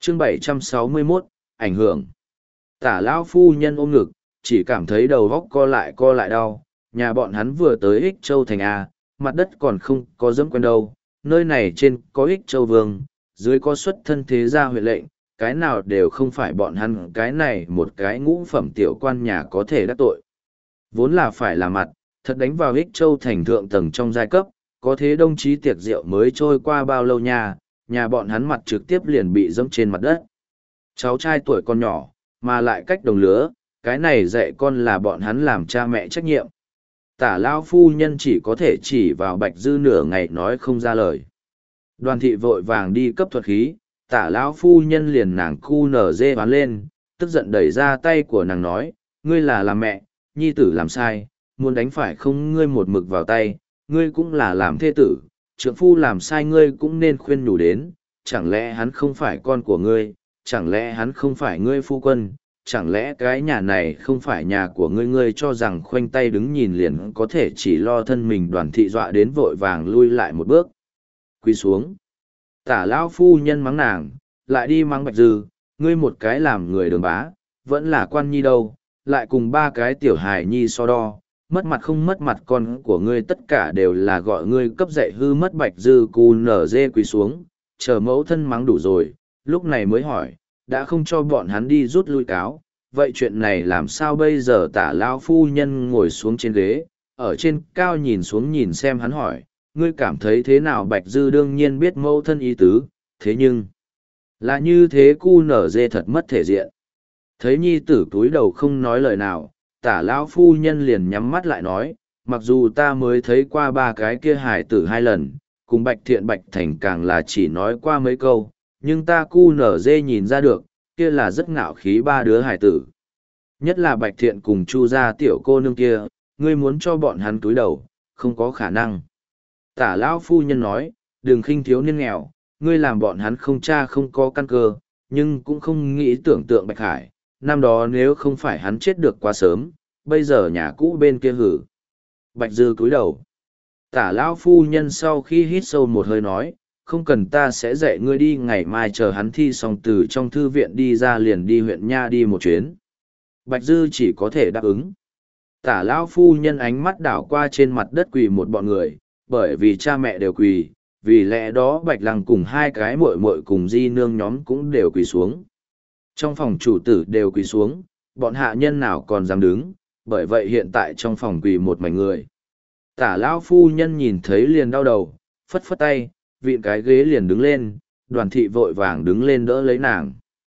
chương 761, ảnh hưởng. Tả lão phu nhân ôm ngực, chỉ cảm thấy đầu góc co lại đau. Nhà bọn hắn vừa tới Ích Châu thành A, mặt đất còn không có dẫm quen đâu. Nơi này trên có Ích Châu vương, dưới có xuất thân thế gia huyện lệnh, cái nào đều không phải bọn hắn cái này một cái ngũ phẩm tiểu quan nhà có thể đắc tội. Vốn là phải là mặt, thật đánh vào Ích Châu thành thượng tầng trong giai cấp, có thế đồng chí tiệc rượu mới trôi qua bao lâu nhà bọn hắn mặt trực tiếp liền bị dẫm trên mặt đất. Cháu trai tuổi còn nhỏ, mà lại cách đồng lứa, cái này dạy con là bọn hắn làm cha mẹ trách nhiệm. Tả lão phu nhân chỉ có thể chỉ vào Bạch Dư nửa ngày nói không ra lời. Đoàn thị vội vàng đi cấp thuật khí, tả lão phu nhân liền nàng cu nở dê bán lên, tức giận đẩy ra tay của nàng nói, ngươi là làm mẹ, nhi tử làm sai, muốn đánh phải không ngươi một mực vào tay, ngươi cũng là làm thê tử, trượng phu làm sai ngươi cũng nên khuyên nhủ đến, chẳng lẽ hắn không phải con của ngươi, chẳng lẽ hắn không phải ngươi phu quân, chẳng lẽ cái nhà này không phải nhà của ngươi cho rằng khoanh tay đứng nhìn liền có thể chỉ lo thân mình. Đoàn thị dọa đến vội vàng lui lại một bước. Quỳ xuống. Tả lão phu nhân mắng nàng, lại đi mắng Bạch Dư, ngươi một cái làm người đường bá, vẫn là quan nhi đâu, lại cùng ba cái tiểu hài nhi so đo, mất mặt không mất mặt con của ngươi tất cả đều là gọi ngươi cấp dạy hư mất. Bạch Dư cu nở dê quỳ xuống, chờ mẫu thân mắng đủ rồi, lúc này mới hỏi, đã không cho bọn hắn đi rút lui cáo, vậy chuyện này làm sao bây giờ? Tả lão phu nhân ngồi xuống trên ghế, ở trên cao nhìn xuống nhìn xem hắn hỏi, ngươi cảm thấy thế nào? Bạch Dư đương nhiên biết mẫu thân ý tứ, thế nhưng là như thế cu nở dê thật mất thể diện. Thấy nhi tử túi đầu không nói lời nào, tả lão phu nhân liền nhắm mắt lại nói, mặc dù ta mới thấy qua ba cái kia hài tử 2 lần, cùng Bạch Thiện Bạch Thành càng là chỉ nói qua mấy câu, nhưng ta cu nở dê nhìn ra được, kia là rất ngạo khí ba đứa hài tử. Nhất là Bạch Thiện cùng Chu gia tiểu cô nương kia, ngươi muốn cho bọn hắn túi đầu, không có khả năng. Tả lão phu nhân nói, đừng khinh thiếu niên nghèo, ngươi làm bọn hắn không cha không có căn cơ, nhưng cũng không nghĩ tưởng tượng Bạch Hải, năm đó nếu không phải hắn chết được quá sớm, bây giờ nhà cũ bên kia hử. Bạch Dư cúi đầu. Tả lão phu nhân sau khi hít sâu một hơi nói, không cần, ta sẽ dạy ngươi đi, ngày mai chờ hắn thi xong từ trong thư viện đi ra liền đi huyện nha đi một chuyến. Bạch Dư chỉ có thể đáp ứng. Tả lão phu nhân ánh mắt đảo qua trên mặt đất quỳ một bọn người, bởi vì cha mẹ đều quỳ, vì lẽ đó Bạch Lăng cùng 2 cái muội muội cùng di nương nhóm cũng đều quỳ xuống. Trong phòng chủ tử đều quỳ xuống, bọn hạ nhân nào còn dám đứng, bởi vậy hiện tại trong phòng quỳ một mảnh người. Tả lão phu nhân nhìn thấy liền đau đầu, phất phất tay, vịn cái ghế liền đứng lên, Đoàn thị vội vàng đứng lên đỡ lấy nàng.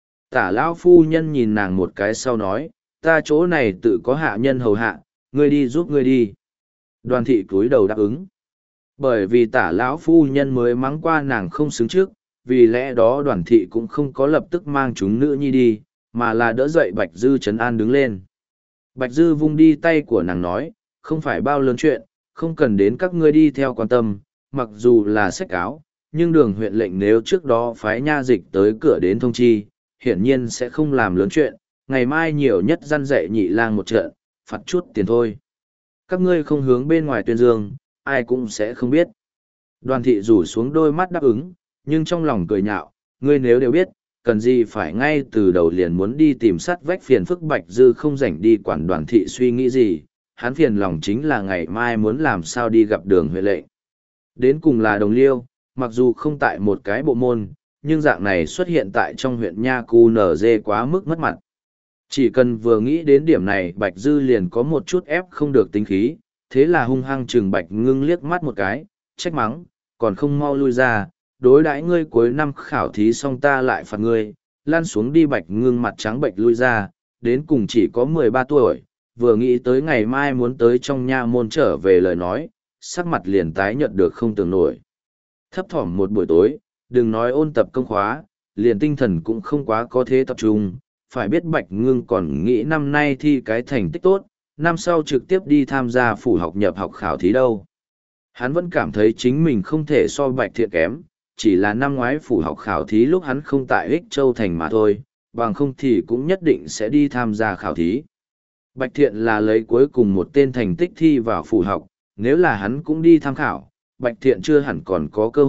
Tả lão phu nhân nhìn nàng một cái sau nói, ta chỗ này tự có hạ nhân hầu hạ, ngươi đi giúp ngươi đi. Đoàn thị cúi đầu đáp ứng. Bởi vì tả lão phu nhân mới mắng qua nàng không xứng trước, vì lẽ đó Đoàn thị cũng không có lập tức mang chúng nữ nhi đi, mà là đỡ dậy Bạch Dư trấn an đứng lên. Bạch Dư vung đi tay của nàng nói, không phải bao lớn chuyện, không cần đến các ngươi đi theo quan tâm, mặc dù là sách áo, nhưng Đường huyện lệnh nếu trước đó phái nha dịch tới cửa đến thông chi, hiển nhiên sẽ không làm lớn chuyện, ngày mai nhiều nhất răn dạy nhị lang một trận, phạt chút tiền thôi. Các ngươi không hướng bên ngoài tuyên dương, ai cũng sẽ không biết. Đoàn thị rủ xuống đôi mắt đáp ứng, nhưng trong lòng cười nhạo, ngươi nếu đều biết, cần gì phải ngay từ đầu liền muốn đi tìm sắt vách phiền phức. Bạch Dư không rảnh đi quản Đoàn thị suy nghĩ gì, hắn phiền lòng chính là ngày mai muốn làm sao đi gặp Đường huyện lệnh. Đến cùng là đồng liêu, mặc dù không tại một cái bộ môn, nhưng dạng này xuất hiện tại trong huyện nha cu nở dê quá mức mất mặt. Chỉ cần vừa nghĩ đến điểm này Bạch Dư liền có một chút ép không được tính khí, thế là hung hăng chừng Bạch Ngưng liếc mắt một cái, trách mắng, còn không mau lui ra, đối đãi ngươi cuối năm khảo thí xong ta lại phạt ngươi, lan xuống đi. Bạch Ngưng mặt trắng bệch lui ra, đến cùng chỉ có 13 tuổi, vừa nghĩ tới ngày mai muốn tới trong nha môn trở về lời nói, sắc mặt liền tái nhợt được không tưởng nổi. Thấp thỏm một buổi tối, đừng nói ôn tập công khóa, liền tinh thần cũng không quá có thế tập trung, phải biết Bạch Ngưng còn nghĩ năm nay thi cái thành tích tốt, năm sau trực tiếp đi tham gia phủ học nhập học khảo thí đâu. Hắn vẫn cảm thấy chính mình không thể so Bạch Thiện kém, chỉ là năm ngoái phủ học khảo thí lúc hắn không tại Ích Châu thành mà thôi, bằng không thì cũng nhất định sẽ đi tham gia khảo thí. Bạch Thiện là lấy cuối cùng một tên thành tích thi vào phủ học, nếu là hắn cũng đi tham khảo, Bạch Thiện chưa hẳn còn có cơ hội,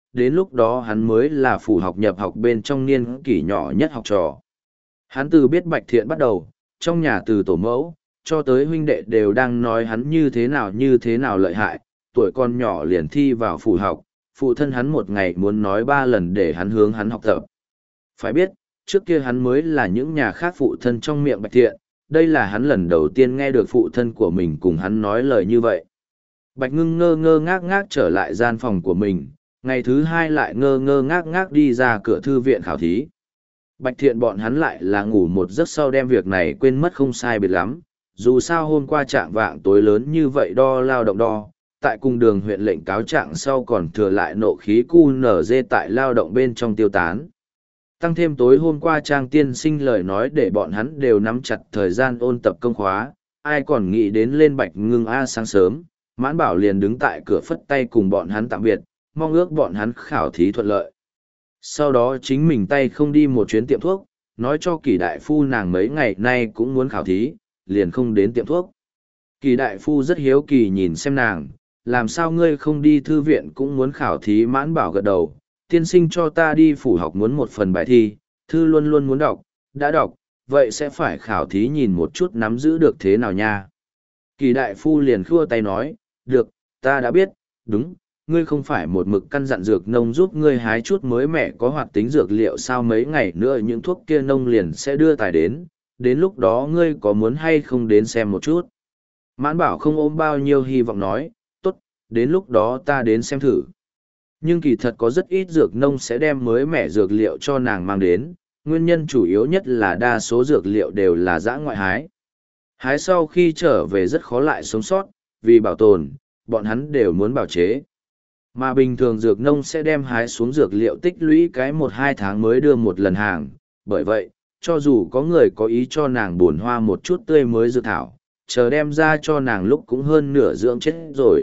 đến lúc đó hắn mới là phủ học nhập học bên trong niên kỷ nhỏ nhất học trò. Hắn từ biết Bạch Thiện bắt đầu, trong nhà từ tổ mẫu, cho tới huynh đệ đều đang nói hắn như thế nào lợi hại, tuổi con nhỏ liền thi vào phủ học, phụ thân hắn một ngày muốn nói 3 lần để hắn hướng hắn học tập. Phải biết, trước kia hắn mới là những nhà khác phụ thân trong miệng Bạch Thiện, đây là hắn lần đầu tiên nghe được phụ thân của mình cùng hắn nói lời như vậy. Bạch Ngưng ngơ ngơ ngác ngác trở lại gian phòng của mình, ngày thứ 2 lại ngơ ngơ ngác ngác đi ra cửa thư viện khảo thí. Bạch Thiện bọn hắn lại là ngủ một giấc sau đem việc này quên mất không sai biệt lắm, dù sao hôm qua trạng vạng tối lớn như vậy đo lao động đo, tại cung đường huyện lệnh cáo trạng sau còn thừa lại nộ khí QNZ tại lao động bên trong tiêu tán. Tăng thêm tối hôm qua Trang tiên sinh lời nói để bọn hắn đều nắm chặt thời gian ôn tập công khóa, ai còn nghĩ đến lên Bạch Ngưng A sáng sớm, Mãn Bảo liền đứng tại cửa phất tay cùng bọn hắn tạm biệt, mong ước bọn hắn khảo thí thuận lợi. Sau đó chính mình tay không đi một chuyến tiệm thuốc, nói cho Kỳ đại phu nàng mấy ngày nay cũng muốn khảo thí, liền không đến tiệm thuốc. Kỳ đại phu rất hiếu kỳ nhìn xem nàng, làm sao ngươi không đi thư viện cũng muốn khảo thí. Mãn Bảo gật đầu, tiên sinh cho ta đi phủ học muốn một phần bài thi, thư luôn luôn muốn đọc, đã đọc, vậy sẽ phải khảo thí nhìn một chút nắm giữ được thế nào nha. Kỳ đại phu liền khua tay nói, được, ta đã biết, đúng, ngươi không phải một mực căn dặn dược nông giúp ngươi hái chút mới mẻ có hoạt tính dược liệu sao, mấy ngày nữa những thuốc kia nông liền sẽ đưa tài đến lúc đó ngươi có muốn hay không đến xem một chút. Mãn Bảo không ôm bao nhiêu hy vọng nói, tốt, đến lúc đó ta đến xem thử. Nhưng kỳ thật có rất ít dược nông sẽ đem mới mẻ dược liệu cho nàng mang đến, nguyên nhân chủ yếu nhất là đa số dược liệu đều là dã ngoại hái. Hái sau khi trở về rất khó lại sống sót, vì bảo tồn, bọn hắn đều muốn bào chế. Mà bình thường dược nông sẽ đem hái xuống dược liệu tích lũy cái 1-2 tháng mới đưa một lần hàng, bởi vậy, cho dù có người có ý cho nàng buồn hoa một chút tươi mới dược thảo, chờ đem ra cho nàng lúc cũng hơn nửa dưỡng chết rồi.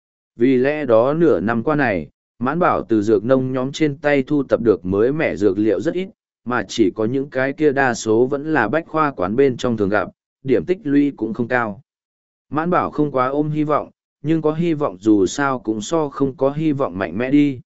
Vì lẽ đó nửa năm qua này, Mãn Bảo từ dược nông nhóm trên tay thu tập được mới mẻ dược liệu rất ít, mà chỉ có những cái kia đa số vẫn là bách khoa quán bên trong thường gặp, điểm tích lũy cũng không cao. Mãn Bảo không quá ôm hy vọng, nhưng có hy vọng dù sao cũng so không có hy vọng mạnh mẽ đi.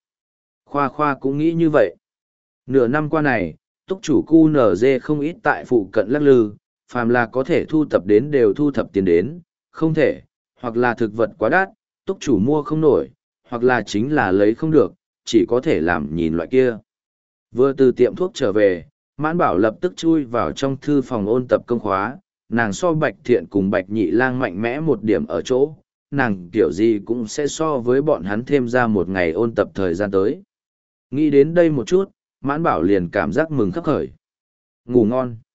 Khoa cũng nghĩ như vậy. Nửa năm qua này, túc chủ QNZ không ít tại phụ cận lắc lư, phàm là có thể thu thập đến đều thu thập tiền đến, không thể, hoặc là thực vật quá đắt, túc chủ mua không nổi, hoặc là chính là lấy không được, chỉ có thể làm nhìn loại kia. Vừa từ tiệm thuốc trở về, Mãn Bảo lập tức chui vào trong thư phòng ôn tập công khóa, nàng so Bạch Thiện cùng Bạch Nhị Lang mạnh mẽ một điểm ở chỗ, nàng kiểu gì cũng sẽ so với bọn hắn thêm ra một ngày ôn tập thời gian tới. Nghĩ đến đây một chút, Mãn Bảo liền cảm giác mừng khắp khởi. Ngủ ngon.